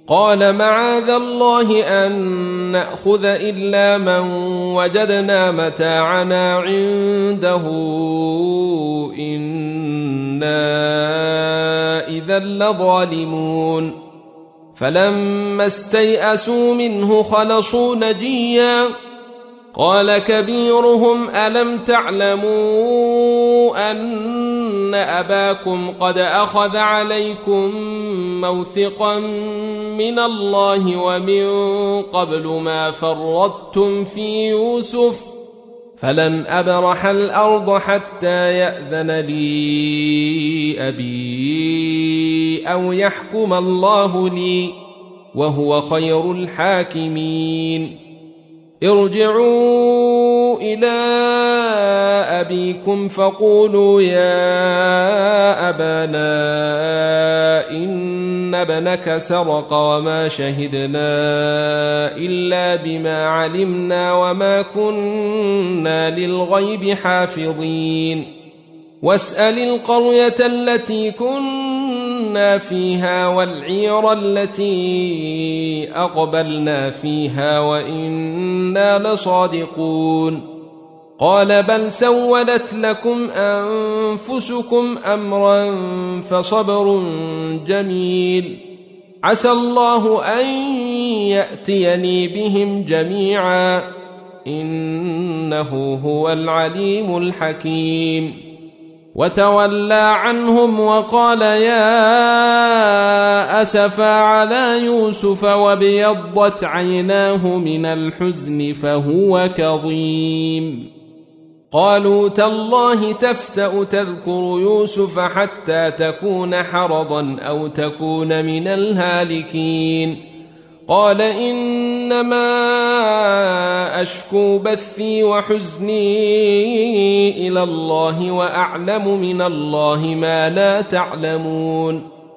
قال معاذ الله أن نأخذ إلا من وجدنا متاعنا عنده إنا إذا لظالمون فلما استيئسوا منه خلصوا نجيا قال كبيرهم ألم تعلموا أن أباكم قد أخذ عليكم موثقا من الله ومن قبل ما فرطتم في يوسف فلن أبرح الأرض حتى يأذن لي أبي أو يحكم الله لي وهو خير الحاكمين ارجعوا إلى أبيكم فقولوا يا أبانا إن ابنك سرق وما شهدنا إلا بما علمنا وما كنا للغيب حافظين واسأل القرية التي كنا فيها والعير التي أقبلنا فيها وإنا لصادقون قال بل سولت لكم أنفسكم أمرا فصبر جميل عسى الله أن يأتيني بهم جميعا إنه هو العليم الحكيم وتولى عنهم وقال يا أسفا على يوسف وابيضت عيناه من الحزن فهو كظيم قالوا تالله تفتأ تذكر يوسف حتى تكون حرضا أو تكون من الهالكين قال إنما أشكو بثي وحزني إلى الله وأعلم من الله ما لا تعلمون